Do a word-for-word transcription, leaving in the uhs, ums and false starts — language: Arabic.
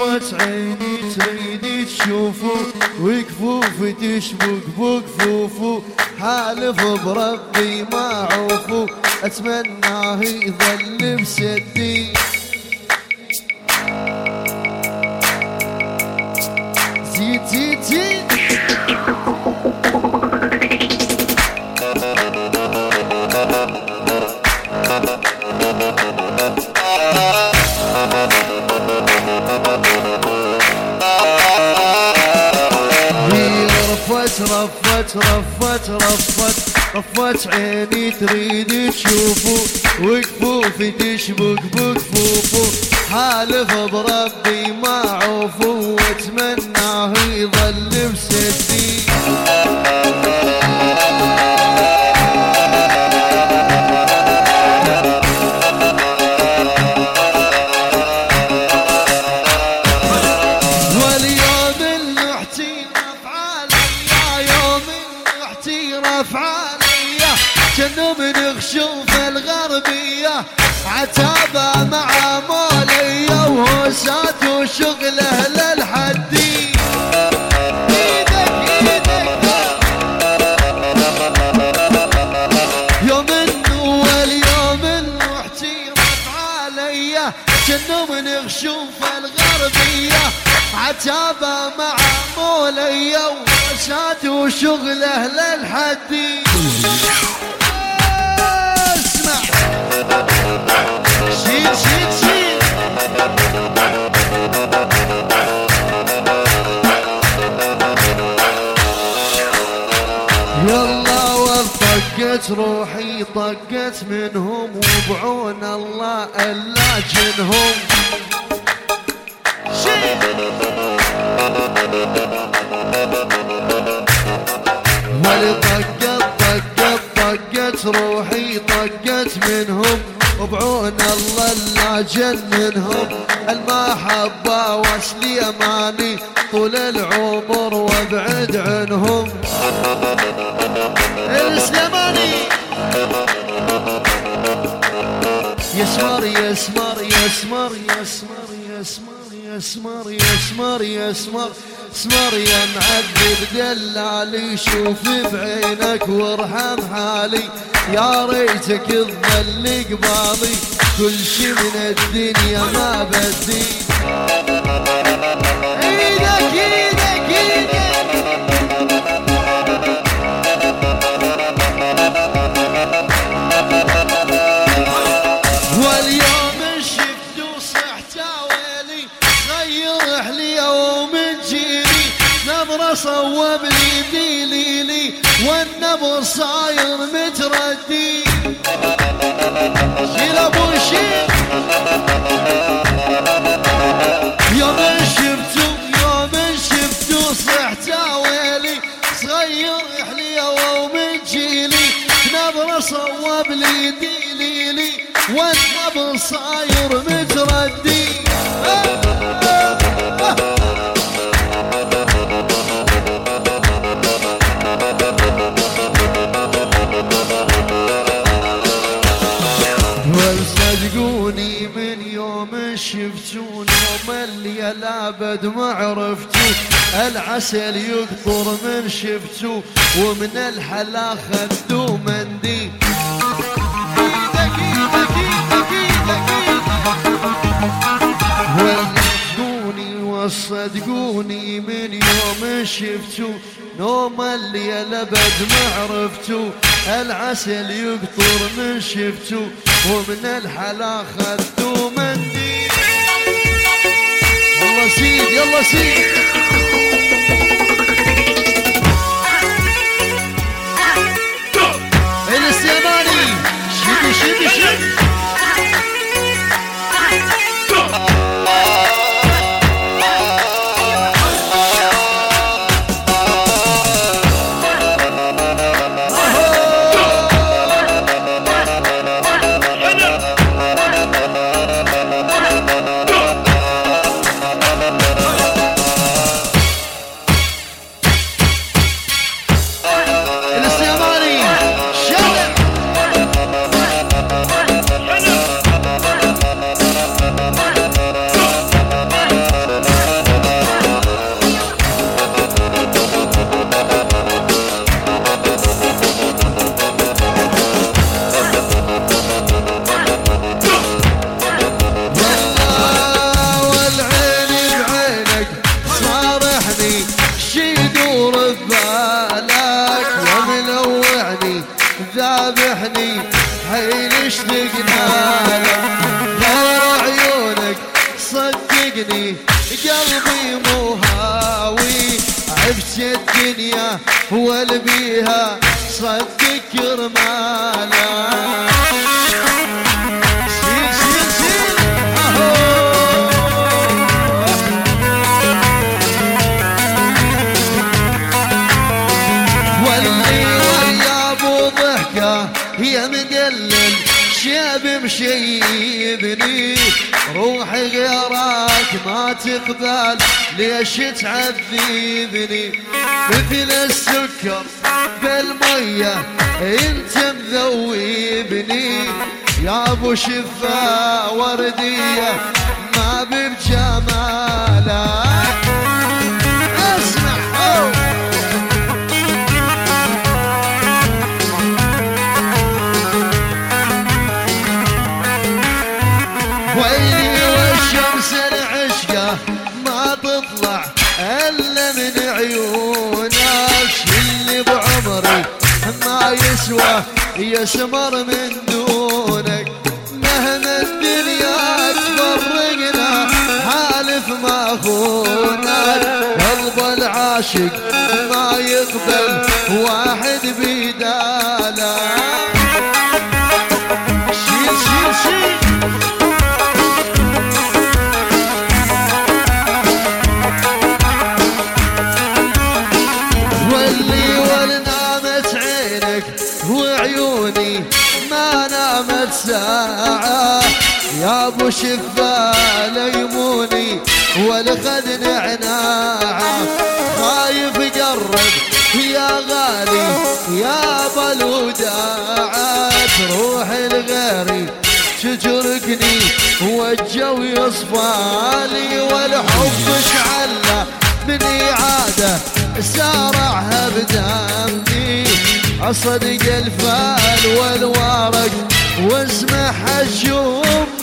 رفت عيني تريدي تشوفو وكفوفي تشبك بكفوفو حالف بربي ما عوفو اتمناه يظل بسدي زيد زيد زيد رفت رفت رفت رفت رفت عيني تريد تشوفو وكفوفي تشبك بكفوفو حالف بربي ما عوفو واتمناه يظل بسدي جنو من خشوف الغربية عتابة مع مولية وهوسات وشغله للحدي ايدك ايدك يوم النول يوم الوحتي رفع عليا جنو من خشوف الغربية عتابة مع مولية وهوسات وشغله للحدي شيل شيل شيل يلا وطقت روحي طقت منهم وبعون الله الا جنهم ولي طقت طقت طقت روحي طقت منهم وبعون الله لا جننهم المحبة وصل يماني طول العمر وابعد عنهم السلماني يسمر يسمر يسمر يسمر يسمر يسمر يسمر يسمر اسمر يا معذب دلالي شوف بعينك وارحم حالي يا ريتك تظل قبالي كل شي من الدنيا ما بدي ايدك ايدك ايدك واليوم شفت وصحت ويلي غير اهلي يوم جيلي نظرة صوب لي ديلي لي والنبض صاير متردي شيل ابو شيل يوم شفتو يوم شفتو صحت ويلي صغير احلي ومن جيلي نظرة صوب لي ديلي لي والنبض صاير متردي صدقوني من يوم شفتون يوم اللي الابد ما عرفتو العسل يقطر من شفتو ومن الحلا خدو مندي ايدك ايدك ايدك ايدك وصدقوني من يوم شفتو نوم اللي الابد ما عرفتو العسل يقطر من شفتو ومن الحلا خدو مندي يلا سيد يلا سيد السيماني شدي شدي شدي وردي قلبي مو هاوي عفت الدنيا والبيها صدق كرمالا سيل سيل سيل واللي ويا ابو ضحكه يا مدلل شاب مشيبني روحي غيرك ما تقبل ليش تعذبني مثل السكر بالمية انت مذوبني يا ابو شفا وردية ما بجمالك اسمع أوه. ويلي والشمس العشقة ما تطلع الا من عيونك اللي بعمري ما يسوى يسمر من دونك مهما الدنيا تفرقنا حالف ما خونك قلب العاشق ما يقبل واحد بداله شيل شيل شيل واللي ولنامت عينك وعيوني ما نامت ساعة يا ابو شفا ليموني والخد نعناعة خايف قرب يا غالي يا بالوداعة تروح لغيري تتركني والجو يصفالي والحب شعله من إعادة سارعها بدمي أصدق الفال والورق واسمح الشوم